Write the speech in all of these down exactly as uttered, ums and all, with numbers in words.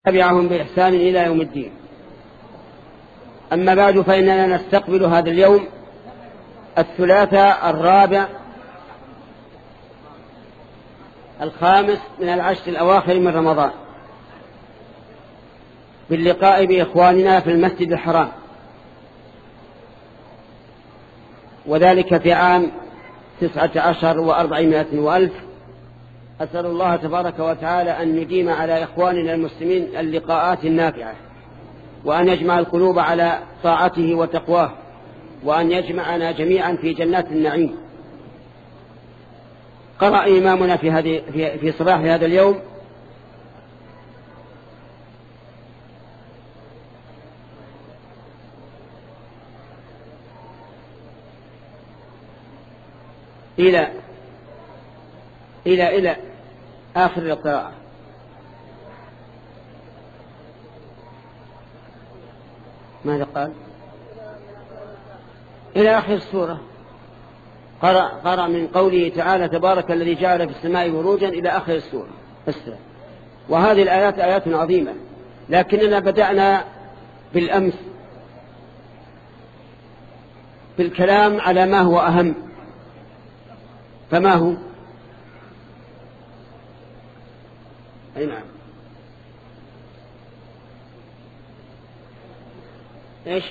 تبعهم بإحسان إلى يوم الدين. أما بعد، فإننا نستقبل هذا اليوم الثلاثاء الرابع الخامس من العشر الأواخر من رمضان باللقاء بإخواننا في المسجد الحرام، وذلك في عام تسعة عشر وأربعمائة وألف. أسأل الله تبارك وتعالى أن يديم على إخواننا المسلمين اللقاءات النافعة، وأن يجمع القلوب على طاعته وتقواه، وأن يجمعنا جميعا في جنات النعيم. قرأ إمامنا في, هذه في, في صباح هذا اليوم إلى إلى إلى آخر القراءة. ماذا قال؟ إلى آخر السورة. قرأ, قرأ من قوله تعالى: تبارك الذي جعل في السماء بروجا إلى آخر السورة. وهذه الآيات آيات عظيمة، لكننا بدأنا بالأمس بالكلام على ما هو أهم. فما هو؟ أي نعم. إيش؟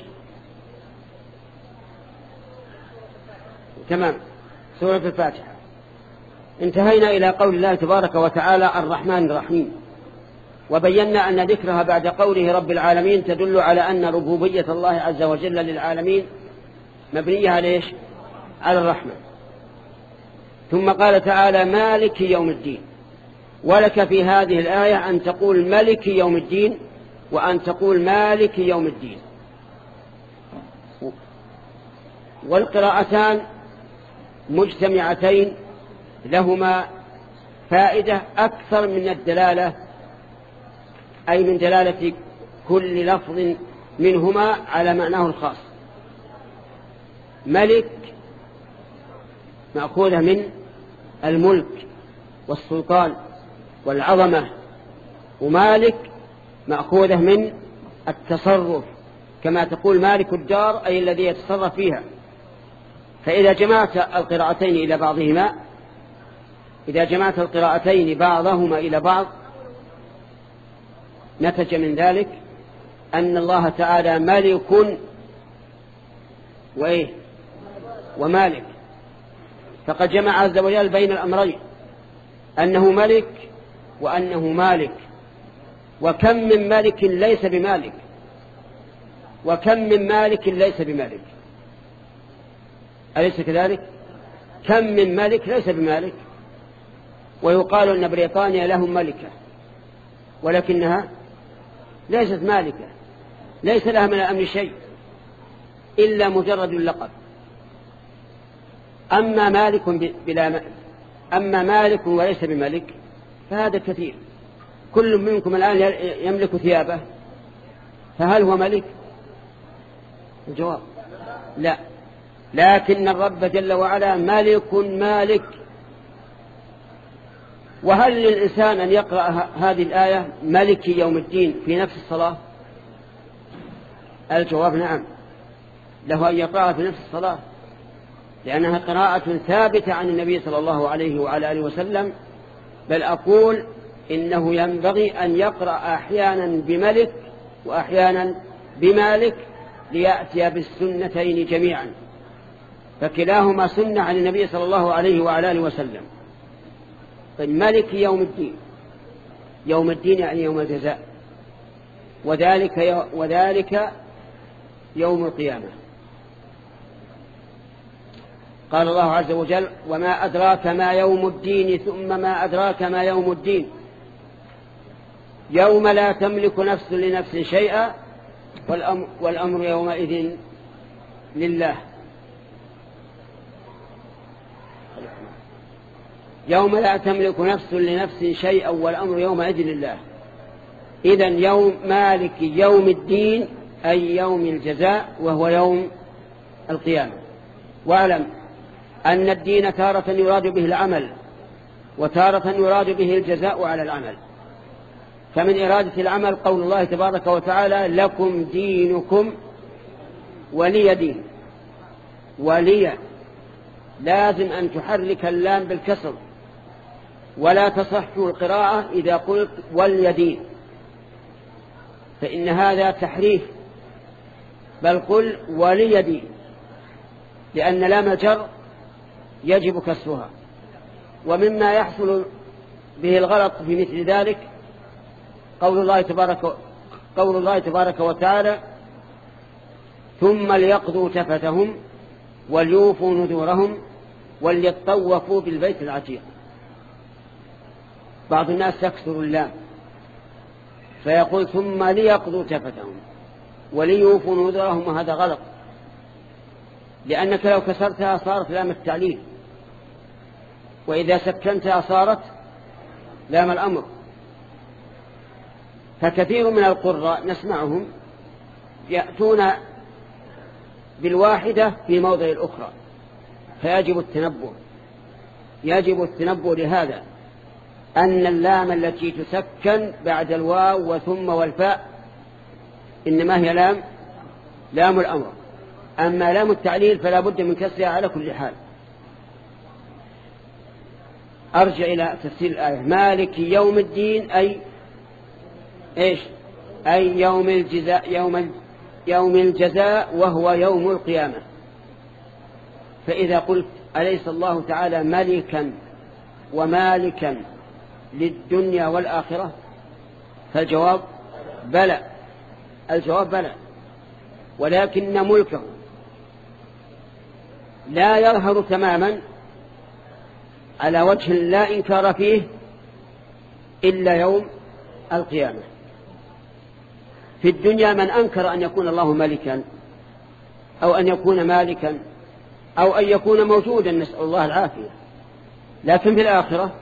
تمام، سورة الفاتحة. انتهينا إلى قول الله تبارك وتعالى: الرحمن الرحيم، وبينا أن ذكرها بعد قوله رب العالمين تدل على أن ربوبية الله عز وجل للعالمين مبنية على إيش؟ على الرحمة. ثم قال تعالى: مالك يوم الدين. ولك في هذه الآية أن تقول ملك يوم الدين، وأن تقول مالك يوم الدين، والقراءتان مجتمعتين لهما فائدة أكثر من الدلالة، أي من دلالة كل لفظ منهما على معناه الخاص. ملك مأخوذة من الملك والسلطان والعظمة، ومالك مأخوذة من التصرف، كما تقول مالك الدار أي الذي يتصرف فيها. فإذا جمعت القراءتين إلى بعضهما إذا جمعت القراءتين بعضهما إلى بعض نتج من ذلك أن الله تعالى ملك وإيه ومالك. فقد جمع عز وجل بين الأمرين، أنه ملك وأنه مالك. وكم من ملك ليس بمالك، وكم من مالك ليس بمالك، أليس كذلك؟ كم من ملك ليس بمالك. ويقال أن بريطانيا لهم ملكة، ولكنها ليست مالكة، ليس لها من الأمر شيء إلا مجرد اللقب. أما مالك بلا أما مالك وليس بملك فهذا كثير. كل منكم الآن يملك ثيابه، فهل هو ملك؟ الجواب لا. لكن الرب جل وعلا ملك مالك. وهل للإنسان أن يقرأ هذه الآية ملك يوم الدين في نفس الصلاة؟ الجواب نعم، له أن يقرأها في نفس الصلاة، لأنها قراءة ثابتة عن النبي صلى الله عليه وعلى آله وسلم. بل أقول إنه ينبغي أن يقرأ أحيانا بملك وأحيانا بمالك ليأتي بالسنتين جميعا، فكلاهما سنة عن النبي صلى الله عليه وعلى آله وسلم. فالملك يوم الدين، يوم الدين يعني يوم الجزاء، وذلك وذلك يوم القيامة. قال الله عز وجل: وما أدراك ما يوم الدين، ثم ما أدراك ما يوم الدين، يوم لا تملك نفس لنفس شيئا والأمر, والأمر يومئذ لله. يوم لا تملك نفس لنفس شيئا والأمر يومئذ لله. إذن يوم مالك يوم الدين أي يوم الجزاء، وهو يوم القيامة. واعلم أن الدين تارة يراد به العمل، وتارة يراد به الجزاء على العمل. فمن إرادة العمل قول الله تبارك وتعالى لكم دينكم ولي دين. ولي لازم أن تحرك اللام بالكسر، ولا تصح القراءة إذا قلت ولي دين، فإن هذا تحريف، بل قل ولي دين، لأن لام الجر يجب كسرها. ومما يحصل به الغلط في مثل ذلك قول الله تبارك قول الله تبارك وتعالى ثم ليقضوا تفتهم وليوفوا نذورهم وليطوفوا بالبيت العتيق. بعض الناس يكسر اللام فيقول ثم ليقضوا تفتهم وليوفوا نذورهم، وهذا غلط، لأنك لو كسرتها صارت لام التعليل، وإذا سكنتها صارت لام الأمر. فكثير من القراء نسمعهم يأتون بالواحدة في موضع الأخرى، فيجب التنبه يجب التنبه لهذا، أن اللام التي تسكن بعد الواو وثم والفاء إنما هي لام لام الأمر، أما لام التعليل فلا بد من كسرها على كل حال. أرجع إلى تفسير الآية مالك يوم الدين، أي إيش؟ أي يوم الجزاء، يوم يوم الجزاء وهو يوم القيامة. فإذا قلت أليس الله تعالى ملكا ومالكا للدنيا والآخرة؟ فالجواب بلى، الجواب بلى، ولكن ملكه لا يظهر تماما على وجه لا إنكار فيه إلا يوم القيامة. في الدنيا من أنكر أن يكون الله ملكا أو أن يكون مالكا أو أن يكون موجودا، نسأل الله العافية، لكن في الآخرة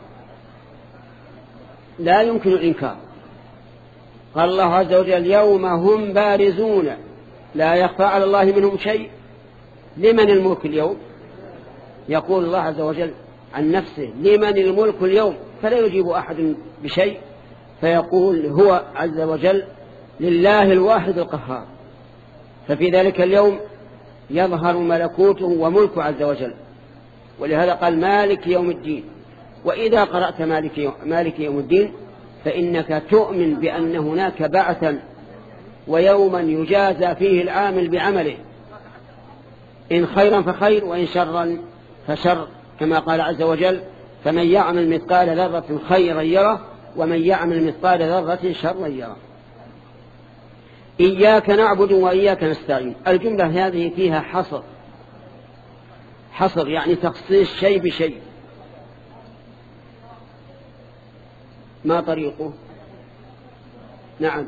لا يمكن الإنكار. قال الله عز وجل اليوم هم بارزون لا يخفى على الله منهم شيء. لمن الملك اليوم؟ يقول الله عز وجل عن نفسه لمن الملك اليوم، فلا يجيب أحد بشيء، فيقول هو عز وجل لله الواحد القهار. ففي ذلك اليوم يظهر ملكوته وملكه عز وجل، ولهذا قال مالك يوم الدين. وإذا قرأت مالك يوم, مالك يوم الدين فإنك تؤمن بأن هناك بعثا ويوما يجازى فيه العامل بعمله، إن خيرا فخير وإن شرا فشر، كما قال عز وجل فمن يعمل مثقال ذرة خيرا يره ومن يعمل مثقال ذرة شرا يره. إياك نعبد وإياك نستعين، الجملة هذه فيها حصر، حصر يعني تخصيص شيء بشيء. ما طريقه؟ نعم،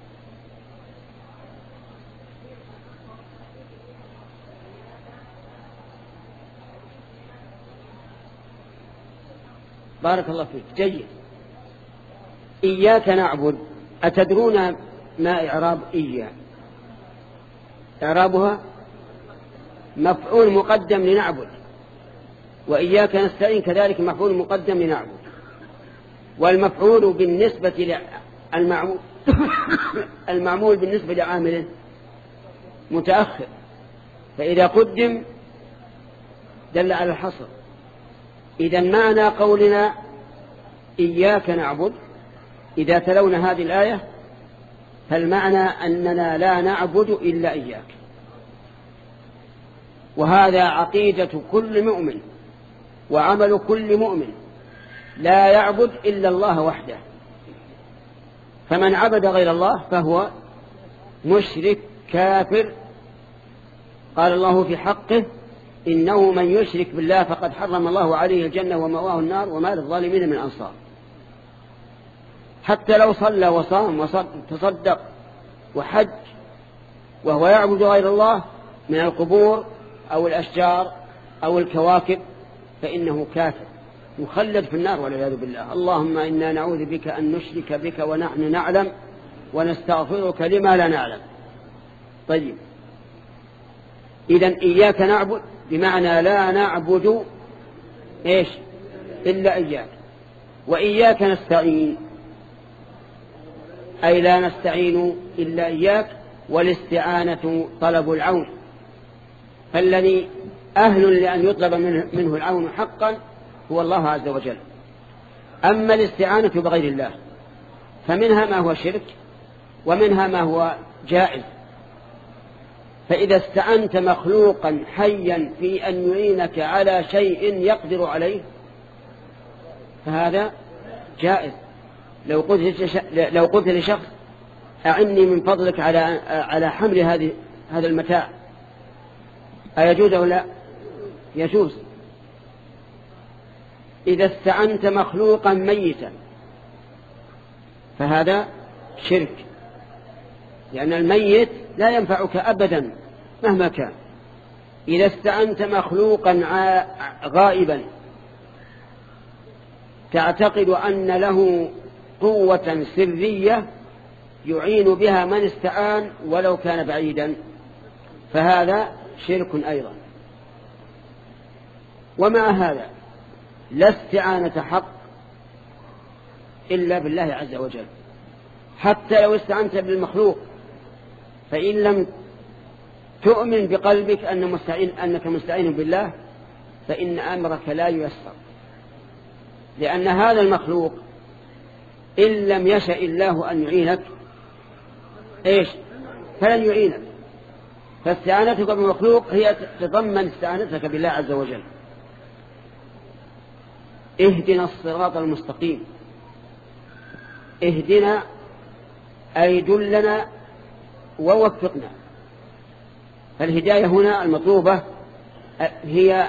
بارك الله فيك، جيد. إياك نعبد، أتدرون ما إعراب إياك؟ إعرابها مفعول مقدم لنعبد، وإياك نستعين كذلك مفعول مقدم لنعبد، والمفعول بالنسبة للمعمول المعمول بالنسبة لعامله متأخر، فإذا قدم دل على الحصر. إذا معنى قولنا إياك نعبد إذا تلونا هذه الآية فالمعنى أننا لا نعبد إلا إياك، وهذا عقيدة كل مؤمن وعمل كل مؤمن، لا يعبد إلا الله وحده، فمن عبد غير الله فهو مشرك كافر. قال الله في حقه إنه من يشرك بالله فقد حرم الله عليه الجنة ومأواه النار وما للظالمين من أنصار. حتى لو صلى وصام وتصدق وحج وهو يعبد غير الله من القبور أو الأشجار أو الكواكب فإنه كافر يخلد في النار والعياذ بالله. اللهم إنا نعوذ بك أن نشرك بك ونحن نعلم ونستغفرك لما لا نعلم. طيب، إذن إياك نعبد بمعنى لا نعبد إيش إلا إياك، وإياك نستعين أي لا نستعين إلا إياك، والاستعانة طلب العون، فالذي أهل لأن يطلب منه, منه العون حقا هو الله عز وجل. أما الاستعانة بغير الله فمنها ما هو شرك ومنها ما هو جائز. فإذا استعنت مخلوقا حيا في أن يعينك على شيء يقدر عليه فهذا جائز. لو قلت لو قلت لشخص أعني من فضلك على على حمل هذه هذا المتاع، أيجوز أو لا؟ يجوز. إذا استعنت مخلوقا ميتا فهذا شرك، لأن الميت لا ينفعك أبدا مهما كان. إذا استعنت مخلوقا غائبا تعتقد أن له قوة سرية يعين بها من استعان ولو كان بعيدا فهذا شرك أيضا. ومع هذا لا استعانة حق إلا بالله عز وجل، حتى لو استعنت بالمخلوق فإن لم تؤمن بقلبك أن مستعين أنك مستعين بالله فإن أمرك لا ييسر، لأن هذا المخلوق إن لم يشاء الله أن يعينك إيش فلن يعينك. فاستعانتك بالمخلوق هي تتضمن استعانتك بالله عز وجل. اهدنا الصراط المستقيم، اهدنا أي دلنا ووفقنا. فالهداية هنا المطلوبة هي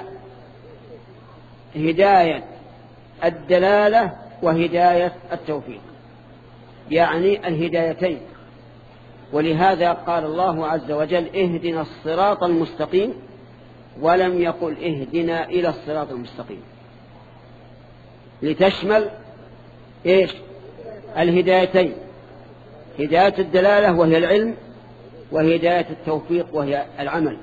هداية الدلالة وهداية التوفيق، يعني الهدايتين. ولهذا قال الله عز وجل اهدنا الصراط المستقيم ولم يقل اهدنا إلى الصراط المستقيم، لتشمل إيش الهدايتين، هداية الدلالة وهي العلم، وهداية التوفيق وهي العمل.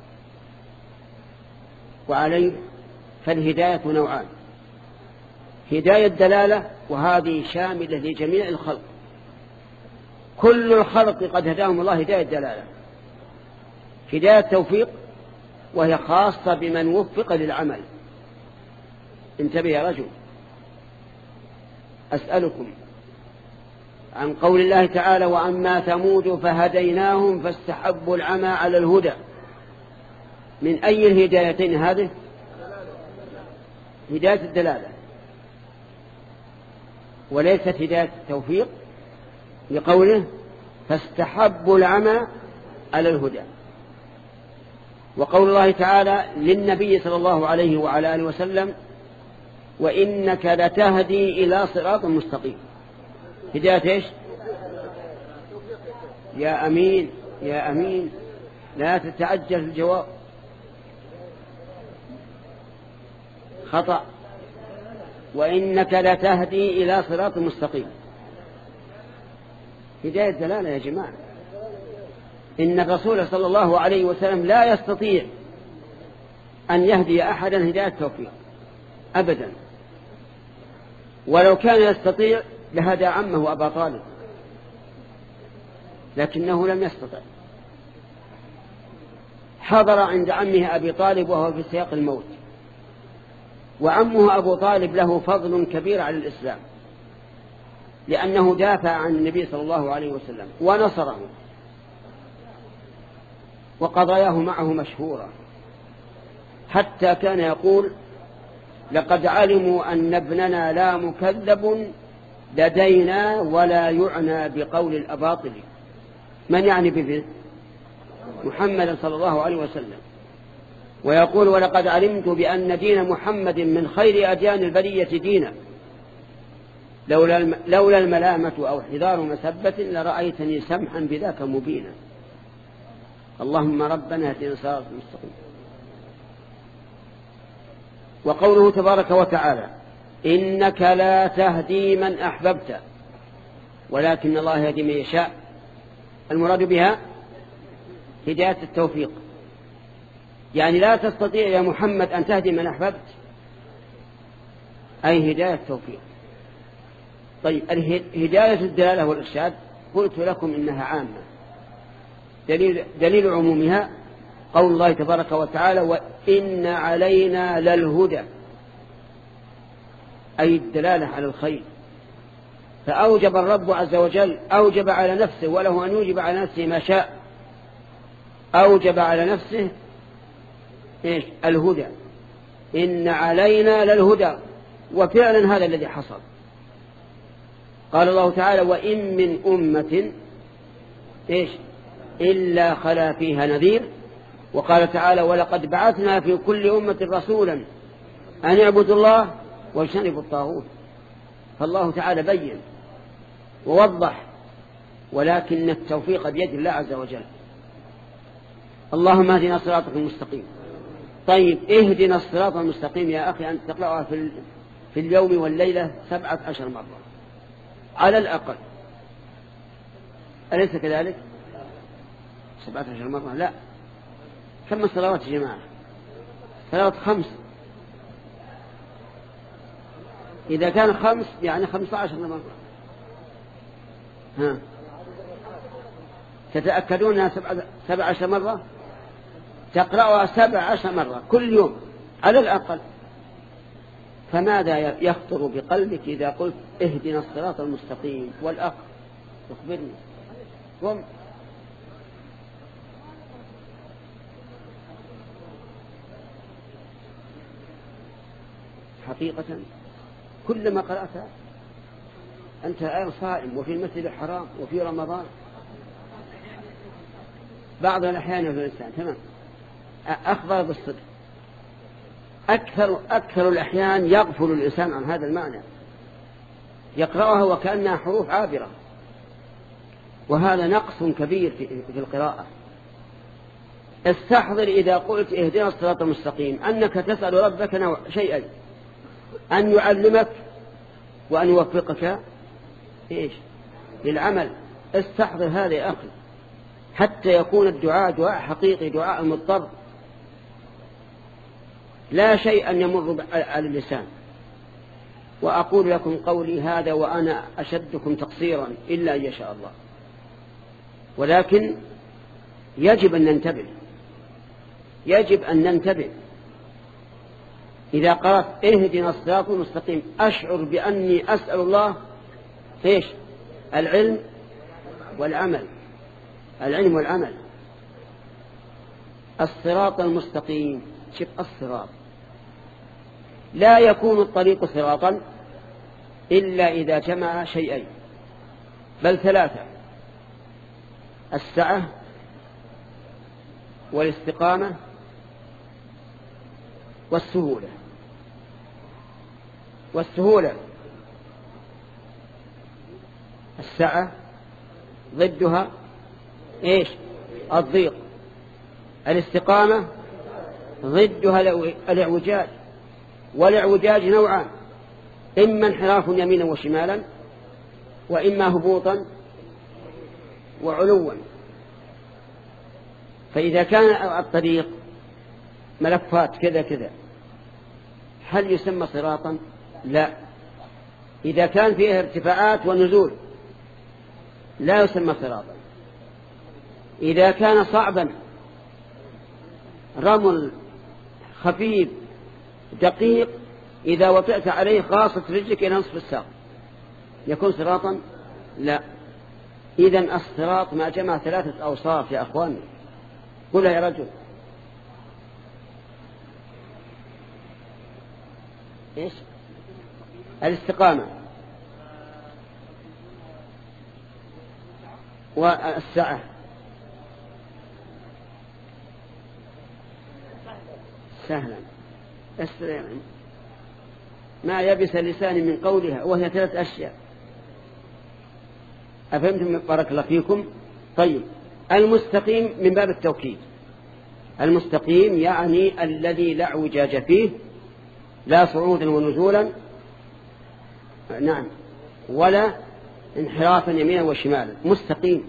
وعليه فالهداية نوعان: هداية دلالة وهذه شاملة لجميع الخلق، كل الخلق قد هداهم الله هداية دلالة. هداية توفيق وهي خاصة بمن وفق للعمل. انتبه يا رجل، أسألكم عن قول الله تعالى وأما ثمود فهديناهم فاستحبوا العمى على الهدى. من أي الهدايتين هذه؟ هداية الدلالة، وليست هداية التوفيق، لقوله فاستحبوا العمى على الهدى. وقول الله تعالى للنبي صلى الله عليه وعلى آله وسلم وإنك لتهدي إلى صراط مستقيم. هداية إيش؟ يا أمين يا أمين لا تتعجل الجواب، خطأ. وإنك لتهدي إلى صراط مستقيم، هداية دلالة يا جماعة. إن الرسول صلى الله عليه وسلم لا يستطيع أن يهدي أحدا هداية توفيق أبدا، ولو كان يستطيع لهدى عمه أبا طالب، لكنه لم يستطع. حضر عند عمه أبي طالب وهو في سياق الموت، وعمه أبو طالب له فضل كبير على الإسلام، لأنه دافع عن النبي صلى الله عليه وسلم ونصره، وقضاياه معه مشهورة، حتى كان يقول لقد علموا أن ابننا لا مكذب لدينا ولا يعنى بقول الأباطل. من يعني بذلك؟ محمد صلى الله عليه وسلم. ويقول ولقد علمت بأن دين محمد من خير أديان البرية دينا لولا لولا الملامة أو حذار مسبة لرأيتني سمحا بذاك مبينا. اللهم ربنا اهدنا الصراط المستقيم. وقوله تبارك وتعالى إنك لا تهدي من أحببت ولكن الله يهدي من يشاء، المراد بها هداية التوفيق، يعني لا تستطيع يا محمد أن تهدي من أحببت، أي هداية التوفيق. طيب هداية الدلالة والإرشاد قلت لكم إنها عامة. دليل, دليل عمومها قول الله تبارك وتعالى وإن علينا للهدى، أي الدلالة على الخير. فأوجب الرب عز وجل، أوجب على نفسه، وله أن يوجب على نفسه ما شاء، أوجب على نفسه إيش؟ الهدى. إن علينا للهدى، وفعلا هذا الذي حصل. قال الله تعالى وإن من أمة إيش؟ إلا خلا فيها نذير. وقال تعالى ولقد بعثنا في كل أمة رسولا أن اعبدوا الله واجتنبوا الطاغوت. فالله تعالى بين ووضح، ولكن التوفيق بيد الله عز وجل. اللهم اهدنا صراطك المستقيم. طيب اهدنا الصراط المستقيم يا أخي أنت تقرأها في, في اليوم والليلة سبعة عشر مرة على الأقل، أليس كذلك؟ سبعة عشر مرة لا. كم الصلوات يا جماعة؟ صلوات خمس. إذا كان خمس يعني خمسة عشر مرة. ها تتأكدون أنها سبع عشر مرة؟ تقرأها سبع عشر مرة كل يوم على الأقل. فماذا يخطر بقلبك إذا قلت اهدنا الصراط المستقيم؟ والأخ يخبرني قم. حقيقة كلما قرأتها أنت الآن صائم وفي المسجد الحرام وفي رمضان. بعض الأحيان في الإنسان تمام أخبر بالصدق، أكثر, أكثر الأحيان يغفل الإنسان عن هذا المعنى، يقرأها وكأنها حروف عابرة، وهذا نقص كبير في, في القراءة. استحضر إذا قلت اهدنا الصراط المستقيم أنك تسأل ربك نوع شيئا، أن يعلمك وأن يوفقك إيش؟ للعمل. استحضر هذا يا أخي حتى يكون الدعاء دعاء حقيقي، دعاء مضطر، لا شيء أن يمر على اللسان. وأقول لكم قولي هذا وأنا أشدكم تقصيرا إلا أن يشاء الله، ولكن يجب أن ننتبه، يجب أن ننتبه. إذا قرأت اهدنا الصراط المستقيم أشعر بأني أسأل الله إيش؟ العلم والعمل، العلم والعمل. الصراط المستقيم، شوف الصراط لا يكون الطريق صراطا إلا إذا جمع شيئين بل ثلاثة: السعة والاستقامة والسهولة. والسهولة السعة ضدها إيش؟ الضيق. الاستقامة ضدها الاعوجاج، والاعوجاج نوعان: إما انحراف يمينا وشمالا، وإما هبوطا وعلوا. فإذا كان الطريق ملفات كذا كذا هل يسمى صراطا؟ لا. إذا كان فيه ارتفاعات ونزول لا يسمى صراطا. إذا كان صعبا رمل خفيف دقيق إذا وطئت عليه خاصة رجلك إلى نصف الساق يكون صراطا؟ لا. إذن الصراط ما جمع ثلاثة أوصاف يا أخواني. قلها يا رجل. إيش؟ الاستقامة والسعة. سهلا استريعا ما يبس اللسان من قولها، وهي ثلاث أشياء. أفهمتم؟ بارك الله فيكم. طيب المستقيم من باب التوكيد. المستقيم يعني الذي لا اعوجاج فيه، لا صعودا ونزولا، نعم، ولا انحرافا يمينا وشمالا، مستقيم.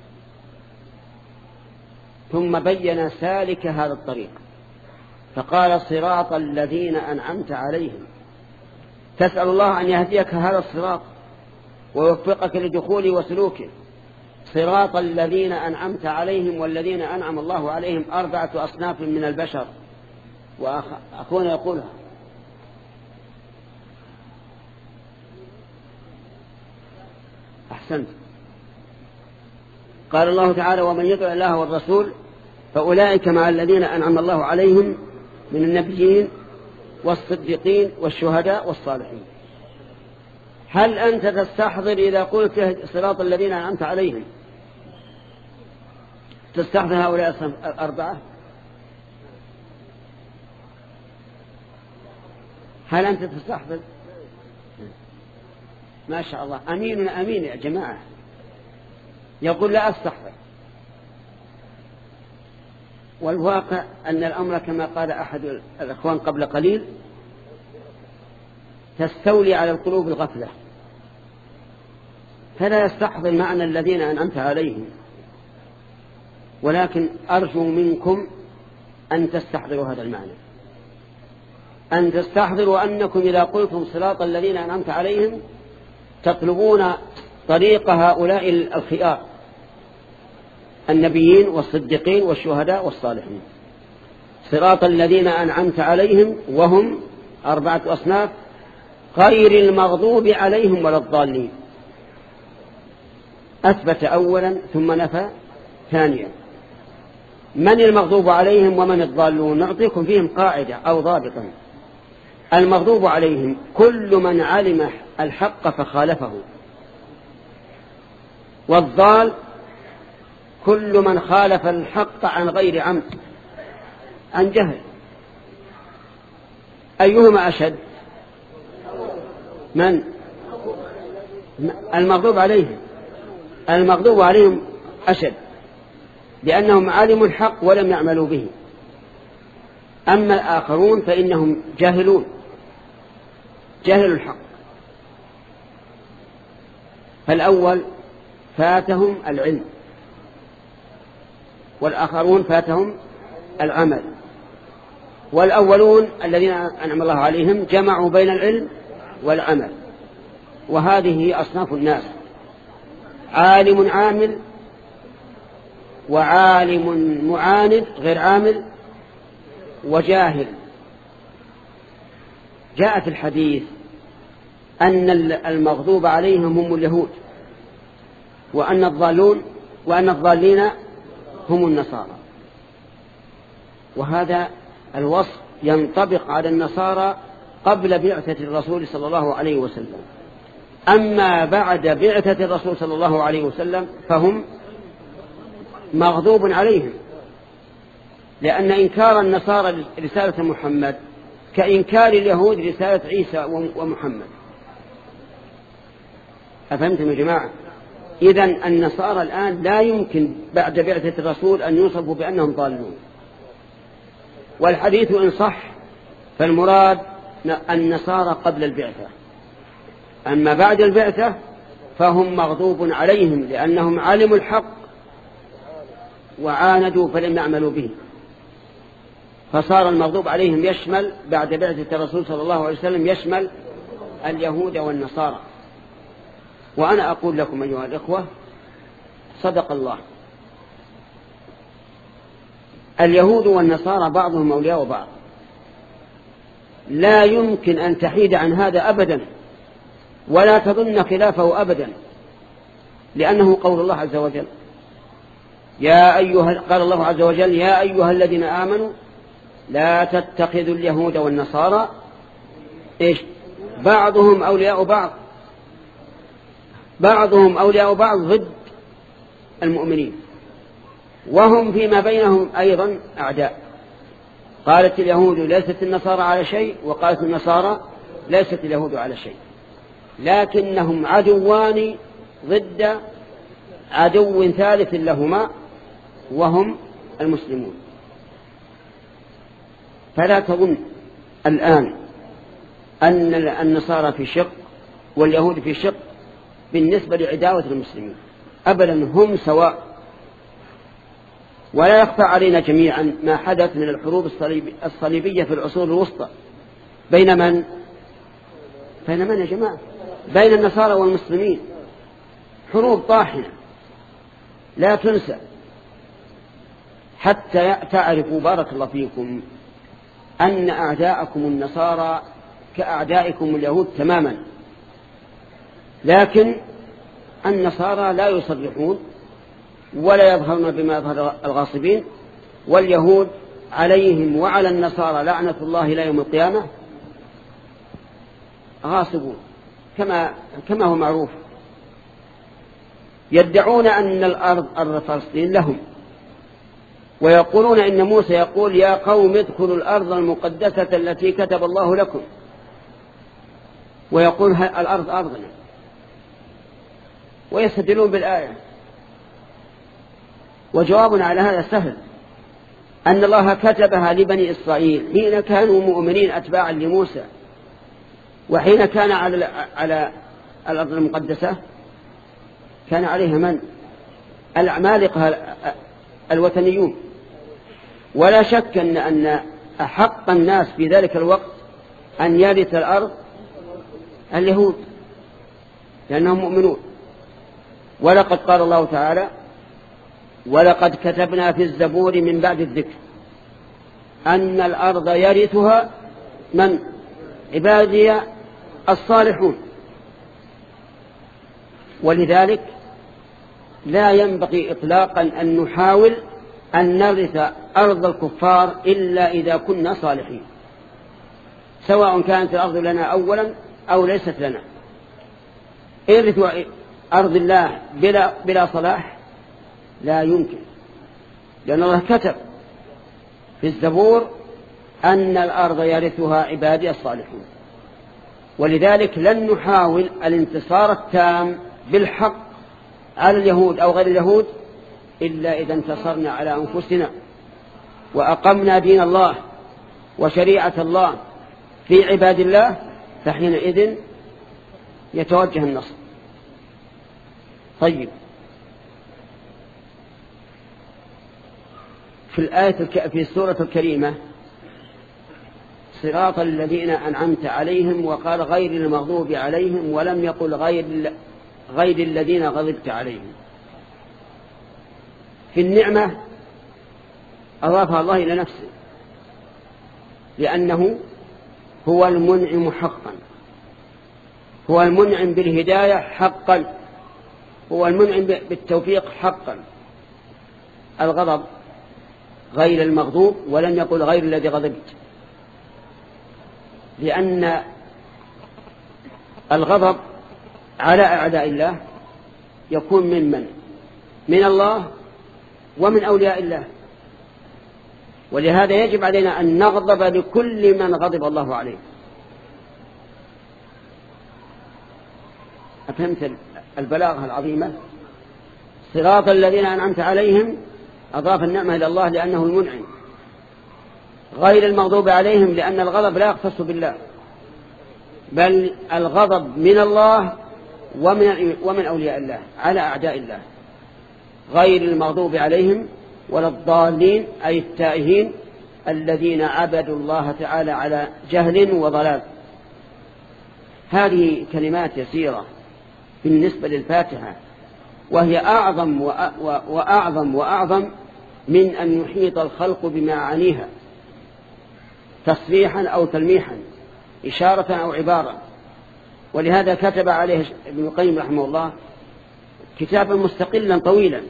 ثم بين سالك هذا الطريق فقال صراط الذين أنعمت عليهم. تسأل الله أن يهديك هذا الصراط ويوفقك لدخوله وسلوكه. صراط الذين أنعمت عليهم والذين أنعم الله عليهم أربعة أصناف من البشر، وأخونا يقولها. أحسنت. قال الله تعالى: ومن يطع الله والرسول فأولئك مع الذين أنعم الله عليهم من النبيين والصديقين والشهداء والصالحين. هل أنت تستحضر إذا قلت صراط الذين أنعمت عليهم تستحضر هؤلاء الأربعة؟ هل أنت تستحضر؟ ما شاء الله، أمين أمين يا جماعة. يقول لا أستحضر. والواقع أن الأمر كما قال أحد الأخوان قبل قليل: تستولي على القلوب الغفلة، فلا يستحضر معنى الذين أنعمت عليهم. ولكن أرجو منكم أن تستحضروا هذا المعنى، أن تستحضروا أنكم إذا قلتم صراط الذين أنعمت عليهم تطلبون طريق هؤلاء الخيار: النبيين والصديقين والشهداء والصالحين. صراط الذين أنعمت عليهم وهم أربعة أصناف: غير المغضوب عليهم ولا الضالين. أثبت أولا ثم نفى ثانيا. من المغضوب عليهم ومن الضالون؟ نعطيكم فيهم قاعدة أو ضابطا. المغضوب عليهم كل من علم الحق فخالفه، والضال كل من خالف الحق عن غير عمد، عن جهل. أيهما أشد؟ من المغضوب عليهم؟ المغضوب عليهم أشد، لأنهم علموا الحق ولم يعملوا به. أما الآخرون فإنهم جاهلون، جاهلوا الحق. فالأول فاتهم العلم، والآخرون فاتهم العمل. والأولون الذين أنعم الله عليهم جمعوا بين العلم والعمل. وهذه أصناف الناس: عالم عامل، وعالم معاند غير عامل، وجاهل. جاء في الحديث أن المغضوب عليهم هم اليهود، وأن الضالون وأن الضالين هم النصارى. وهذا الوصف ينطبق على النصارى قبل بعثة الرسول صلى الله عليه وسلم. أما بعد بعثة الرسول صلى الله عليه وسلم فهم مغضوب عليهم، لأن إنكار النصارى رسالة محمد كإنكار اليهود رسالة عيسى ومحمد. أفهمتم يا جماعة؟ إذن النصارى الآن لا يمكن بعد بعثة الرسول أن يوصفوا بأنهم ضالون. والحديث إن صح فالمراد النصارى قبل البعثة. أما بعد البعثة فهم مغضوب عليهم، لأنهم علموا الحق وعاندوا فلم يعملوا به. فصار المغضوب عليهم يشمل بعد بعثة الرسول صلى الله عليه وسلم يشمل اليهود والنصارى. وأنا أقول لكم أيها الإخوة: صدق الله. اليهود والنصارى بعضهم أولياء بعض، لا يمكن أن تحيد عن هذا أبدا، ولا تظن خلافه أبدا، لأنه قول الله عز وجل. يا أيها قال الله عز وجل: يا أيها الذين آمنوا لا تتخذوا اليهود والنصارى إيش بعضهم أولياء بعض، بعضهم أولياء بعض ضد المؤمنين، وهم فيما بينهم أيضا أعداء. قالت اليهود ليست النصارى على شيء، وقالت النصارى ليست اليهود على شيء، لكنهم عدوان ضد عدو ثالث لهما وهم المسلمون. فلا تظن الآن أن النصارى في شق واليهود في شق بالنسبة لعداوة المسلمين، أبدا هم سواء. ولا يخفى علينا جميعا ما حدث من الحروب الصليبية في العصور الوسطى بين من؟ بين من يا جماعة؟ بين النصارى والمسلمين، حروب طاحنة. لا تنسى حتى تعرفوا بارك الله فيكم أن أعداءكم النصارى كأعدائكم اليهود تماما، لكن النصارى لا يصرحون ولا يظهرون بما يظهر الغاصبين، واليهود عليهم وعلى النصارى لعنة الله إلى يوم القيامة غاصبون كما كما هو معروف. يدعون أن الأرض أرض فلسطين لهم، ويقولون إن موسى يقول يا قوم ادخلوا الأرض المقدسة التي كتب الله لكم، ويقول الأرض أرضنا، ويستدلون بالآية. وجوابنا على هذا سهل، أن الله كتبها لبني إسرائيل حين كانوا مؤمنين أتباعا لموسى، وحين كان على على الأرض المقدسة كان عليها من؟ العمالقة الوثنيون. ولا شك أن أن أحق الناس في ذلك الوقت أن يرث الأرض اليهود لأنهم مؤمنون. ولقد قال الله تعالى ولقد كتبنا في الزبور من بعد الذكر أن الأرض يرثها من؟ عبادي الصالحون. ولذلك لا ينبغي إطلاقا أن نحاول أن نرث أرض الكفار إلا إذا كنا صالحين، سواء كانت الأرض لنا أولا أو ليست لنا. إرث أرض الله بلا, بلا صلاح لا يمكن، لأن الله كتب في الزبور أن الأرض يرثها عبادي الصالحون. ولذلك لن نحاول الانتصار التام بالحق على اليهود أو غير اليهود إلا إذا انتصرنا على أنفسنا وأقمنا دين الله وشريعة الله في عباد الله، فحينئذ يتوجه النصر. طيب، في الآية في السورة الكريمة صراط الذين أنعمت عليهم، وقال غير المغضوب عليهم، ولم يقل غير غير الذين غضبت عليهم. في النعمة أضافها الله إلى نفسه، لأنه هو المنعم حقا، هو المنعم بالهداية حقا، هو المنعم بالتوفيق حقا. الغضب غير المغضوب، ولم يقل غير الذي غضبت، لأن الغضب على أعداء الله يكون من من؟ من الله ومن أولياء الله. ولهذا يجب علينا أن نغضب لكل من غضب الله عليه. أفهمت البلاغة العظيمة؟ صراط الذين أنعمت عليهم أضاف النعمة إلى الله لأنه المنعم، غير المغضوب عليهم لأن الغضب لا يختص بالله، بل الغضب من الله ومن, ومن أولياء الله على أعداء الله. غير المغضوب عليهم ولا الضالين أي التائهين الذين عبدوا الله تعالى على جهل وضلال. هذه كلمات يسيرة بالنسبة للفاتحة، وهي أعظم وأعظم وأعظم من أن يحيط الخلق بمعانيها تصريحا أو تلميحا، إشارة أو عبارة. ولهذا كتب عليه ابن القيم رحمه الله كتابا مستقلا طويلا،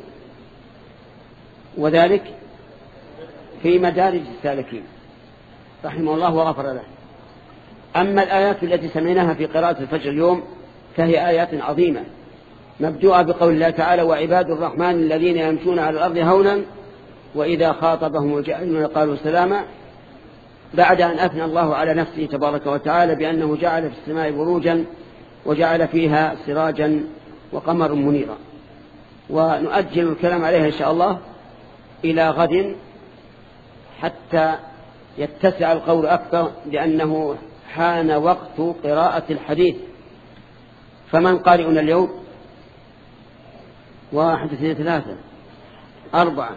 وذلك في مدارج السالكين رحمه الله وغفر له. أما الآيات التي سمعناها في قراءة الفجر اليوم فهي آيات عظيمة، مبدوءة بقول الله تعالى وعباد الرحمن الذين يمشون على الأرض هونا وإذا خاطبهم الجاهلون قالوا سلاما، بعد أن أثنى الله على نفسه تبارك وتعالى بأنه جعل في السماء بروجا وجعل فيها سراجا وقمر منيرا. ونؤجل الكلام عليها إن شاء الله إلى غد حتى يتسع القول أكثر، لأنه حان وقت قراءة الحديث. فمن قارئنا اليوم؟ واحد اثنين ثلاثة أربعة.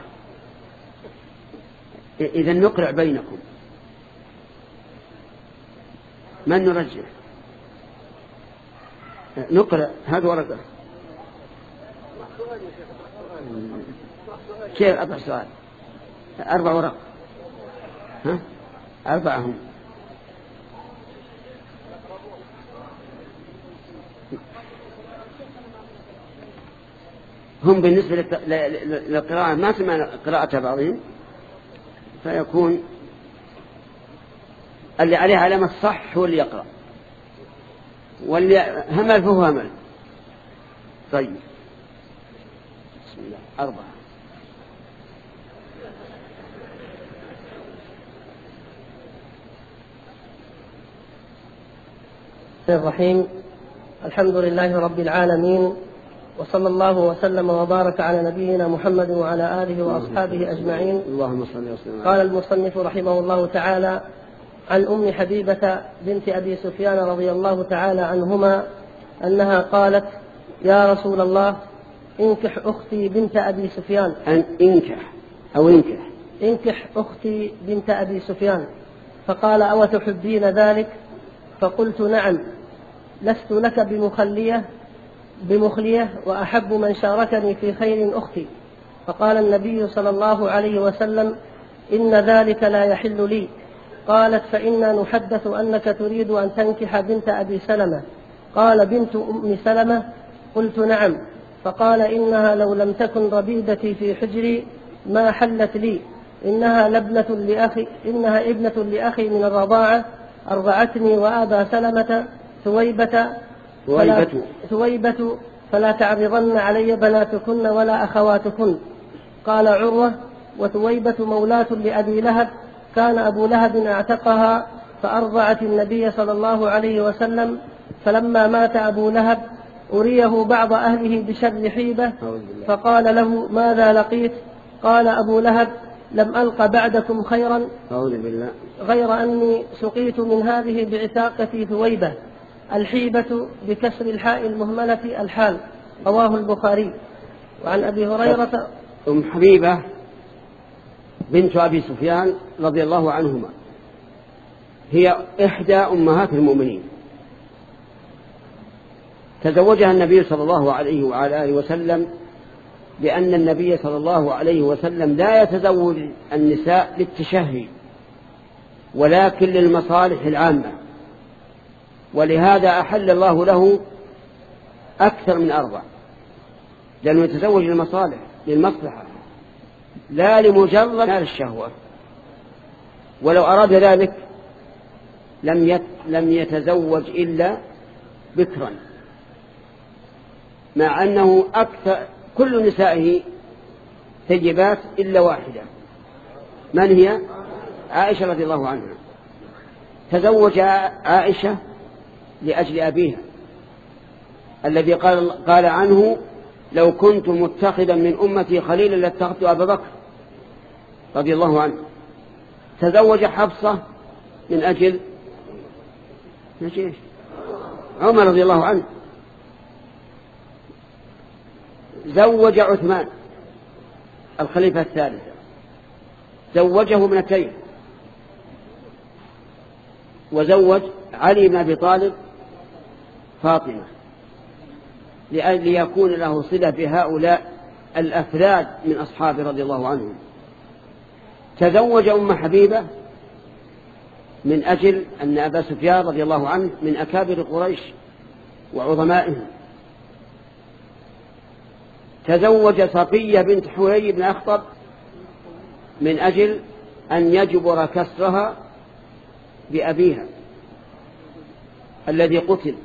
إذا نقرأ بينكم، من نرجع؟ نقرأ هذا ورقة كيف أطرح سؤال؟ أربع ورق. ها؟ أربعة هم. هم بالنسبة للقراءة ما سمعنا قراءة بعضهم، فيكون اللي عليه علامة صح هو اللي يقرأ، واللي همل فهو همل. طيب بسم الله. أربعة. الرحيم. الحمد لله رب العالمين، وصلى الله وسلم وبارك على نبينا محمد وعلى آله وأصحابه أجمعين. اللهم صل وسلم. قال المصنف رحمه الله تعالى: عن أم حبيبة بنت أبي سفيان رضي الله تعالى عنهما أنها قالت: يا رسول الله، انكح أختي بنت أبي سفيان. أن انكح أو انكح انكح أختي بنت أبي سفيان. فقال: أو تحبين ذلك؟ فقلت: نعم، لست لك بمخلية بمخلية وأحب من شاركني في خير أختي. فقال النبي صلى الله عليه وسلم: إن ذلك لا يحل لي. قالت: فإنا نحدث أنك تريد أن تنكح بنت أبي سلمة. قال: بنت أم سلمة؟ قلت: نعم. فقال: إنها لو لم تكن ربيبتي في حجري ما حلت لي، إنها لابنة لأخي إنها ابنة لأخي من الرضاعة، أرضعتني وأبا سلمة ثويبة فلا, ثويبة فلا تعرضن علي بناتكن ولا أخواتكن. قال عروة: وثويبة مولاة لأبي لهب، كان أبو لهب اعتقها فأرضعت النبي صلى الله عليه وسلم، فلما مات أبو لهب أريه بعض أهله بشر حيبة، فقال له: ماذا لقيت؟ قال أبو لهب: لم ألق بعدكم خيرا غير أني سقيت من هذه بعتاقة ثويبة. الحيبة بكسر الحاء المهملة الحال. رواه البخاري. وعن أبي هريرة. أم حبيبة بنت أبي سفيان رضي الله عنهما هي إحدى أمهات المؤمنين، تزوجها النبي صلى الله عليه وعلى آله وسلم، لأن النبي صلى الله عليه وسلم لا يتزوج النساء للتشهي ولكن للمصالح العامة، ولهذا أحل الله له أكثر من أربع، لأنه يتزوج للمصالح للمصلحة لا لمجرد الشهوة. ولو أراد ذلك لم لم يتزوج إلا بكرا، مع أنه أكثر كل نسائه ثيبات إلا واحدة. من هي؟ عائشة رضي الله عنها. تزوج عائشة لأجل أبيها الذي قال, قال عنه: لو كنت متخذا من أمتي خليلا لاتخذت أبا بكر رضي الله عنه. تزوج حفصة من أجل عمر رضي الله عنه. زوج عثمان الخليفة الثالث، زوجه ابنتين، وزوج علي بن أبي طالب فاطمة ليكون له صلة بهؤلاء الأفراد من أصحابه رضي الله عنهم. تزوج أم حبيبة من أجل أن أبا سفيان رضي الله عنه من أكابر قريش وعظمائهم. تزوج صفية بنت حويي بن أخطب من أجل أن يجبر كسرها بأبيها الذي قتل.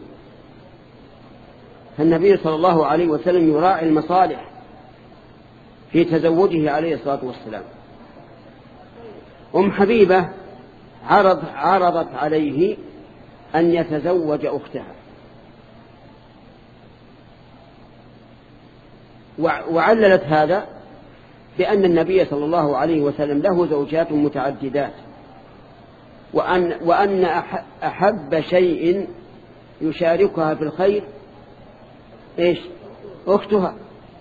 فالنبي صلى الله عليه وسلم يراعي المصالح في تزوجه عليه الصلاة والسلام. أم حبيبة عرض عرضت عليه أن يتزوج أختها، وعللت هذا بأن النبي صلى الله عليه وسلم له زوجات متعددات، وأن, وأن أحب شيء يشاركها في الخير إيش؟ أختها،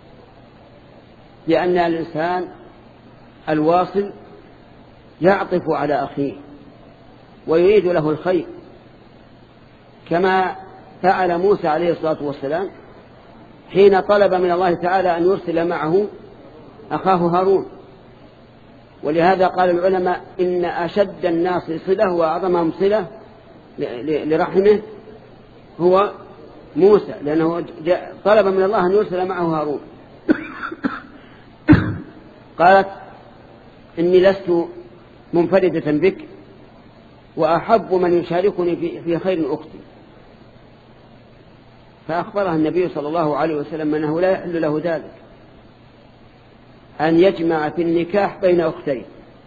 لأن الإنسان الواصل يعطف على أخيه ويريد له الخير، كما فعل موسى عليه الصلاة والسلام حين طلب من الله تعالى أن يرسل معه أخاه هارون. ولهذا قال العلماء إن أشد الناس صلة وأعظمهم صلة لرحمه هو موسى، لأنه طلب من الله أن يرسل معه هارون. قالت إني لست منفردة بك وأحب من يشاركني في خير أختي. فأخبرها النبي صلى الله عليه وسلم أنه لا يحل له ذلك، أن يجمع في النكاح بين أختين.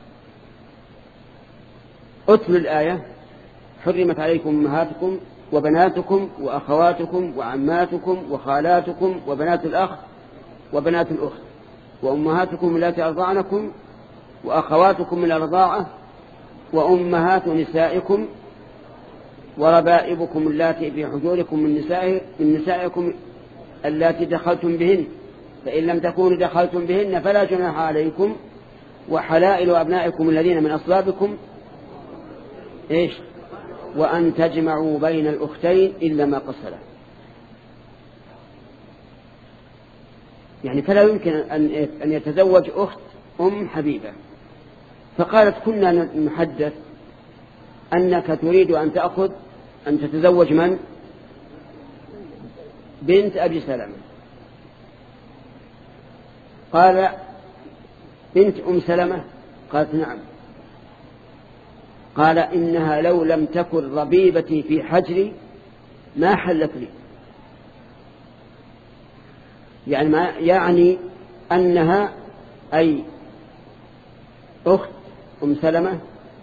أتل الآية: حرمت عليكم أمهاتكم وبناتكم وأخواتكم وعماتكم وخالاتكم وبنات الأخ وبنات الأخت وأمهاتكم التي أرضعنكم وأخواتكم من الرضاعة وأمهات نسائكم وربائبكم اللاتي في حجوركم من نسائكم, من نسائكم اللاتي دخلتم بهن، فإن لم تكونوا دخلتم بهن فلا جناح عليكم، وحلائل أبنائكم الذين من أصلابكم إيش وأن تجمعوا بين الأختين إلا ما قد سلف. يعني فلا يمكن أن يتزوج أخت أم حبيبة. فقالت: كنا نحدث أنك تريد أن تأخذ أن تتزوج من؟ بنت أبي سلمة. قال: بنت أم سلمة؟ قالت: نعم. قال: إنها لو لم تكن ربيبتي في حجري ما حلت لي. يعني, ما يعني أنها أي أخت أم سلمة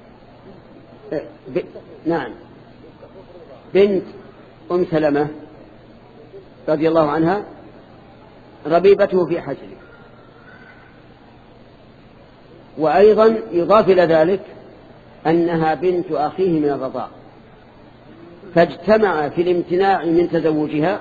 ب... نعم بنت أم سلمة رضي الله عنها ربيبته في حجري. وأيضا يضاف إلى ذلك أنها بنت أخيه من الرضاع، فاجتمع في الامتناع من تزوجها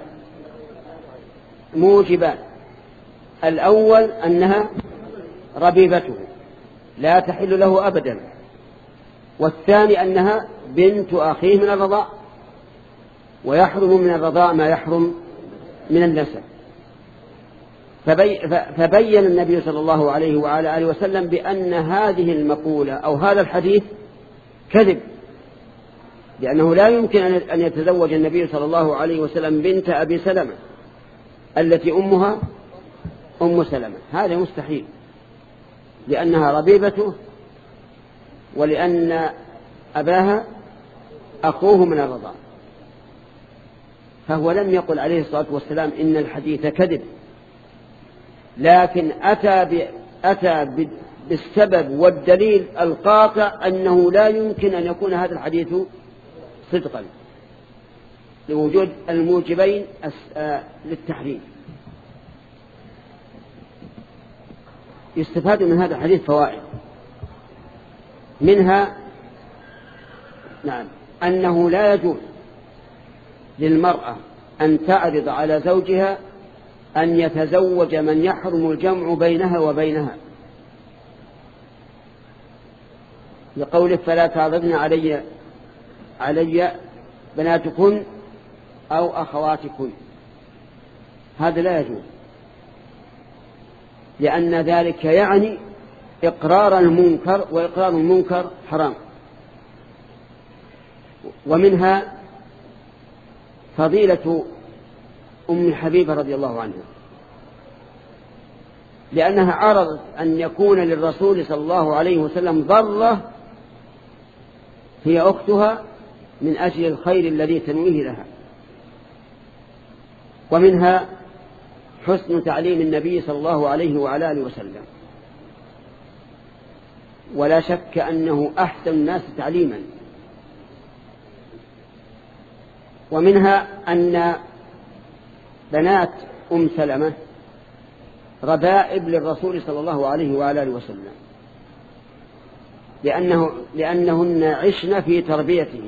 موجبان: الأول أنها ربيبته لا تحل له أبدا، والثاني أنها بنت أخيه من الرضاع، ويحرم من الرضاع ما يحرم من النسب. فبي فبين النبي صلى الله عليه وعلى آله وسلم بأن هذه المقولة أو هذا الحديث كذب، لأنه لا يمكن أن يتزوج النبي صلى الله عليه وسلم بنت أبي سلمة التي أمها أم سلمة، هذا مستحيل، لأنها ربيبته ولأن أباها أخوه من الرضاع. فهو لم يقل عليه الصلاة والسلام إن الحديث كذب، لكن أتى, أتى بالسبب والدليل القاطع أنه لا يمكن أن يكون هذا الحديث صدقا لوجود الموجبين للتحريم. يستفاد من هذا الحديث فوائد، منها نعم أنه لا يجوز للمرأة أن تعرض على زوجها أن يتزوج من يحرم الجمع بينها وبينها، لقوله: فلا تعرضن علي علي بناتكن أو أخواتكن. هذا لا يجوز، لأن ذلك يعني إقرار المنكر، وإقرار المنكر حرام. ومنها فضيلة أم حبيبة رضي الله عنها، لأنها عرضت أن يكون للرسول صلى الله عليه وسلم ضرة هي أختها من أجل الخير الذي تنويه لها. ومنها حسن تعليم النبي صلى الله عليه وعلى آله وسلم، ولا شك أنه أحسن الناس تعليما. ومنها أن بنات أم سلمة ربائب للرسول صلى الله عليه وعلى آله وسلم، لأنه لأنهن عشن في تربيته.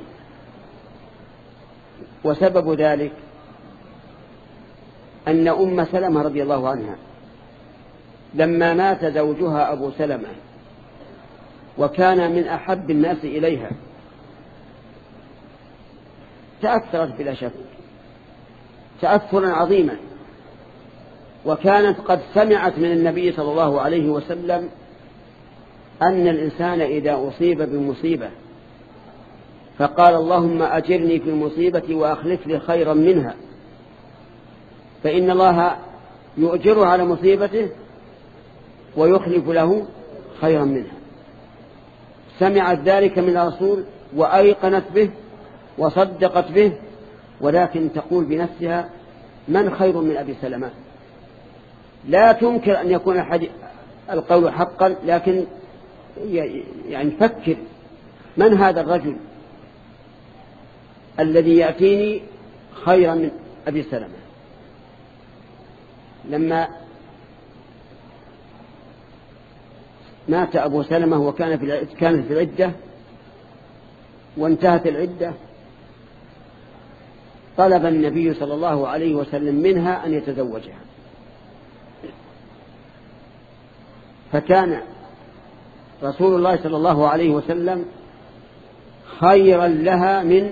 وسبب ذلك أن أم سلمة رضي الله عنها لما مات زوجها أبو سلمة وكان من أحب الناس إليها تأثرت بلا شك تأثرا عظيما، وكانت قد سمعت من النبي صلى الله عليه وسلم أن الإنسان إذا أصيب بمصيبة فقال اللهم أجرني في المصيبة وأخلف لي خيرا منها، فإن الله يؤجره على مصيبته ويخلف له خيرا منها. سمعت ذلك من الرسول وأيقنت به وصدقت به، ولكن تقول بنفسها من خير من أبي سلمة؟ لا تنكر أن يكون القول حقا، لكن يعني فكر من هذا الرجل الذي يأتيني خيرا من أبي سلمة. لما مات أبو سلمة وكان في كانت في العدة وانتهت العدة، طلب النبي صلى الله عليه وسلم منها أن يتزوجها، فكان رسول الله صلى الله عليه وسلم خيرا لها من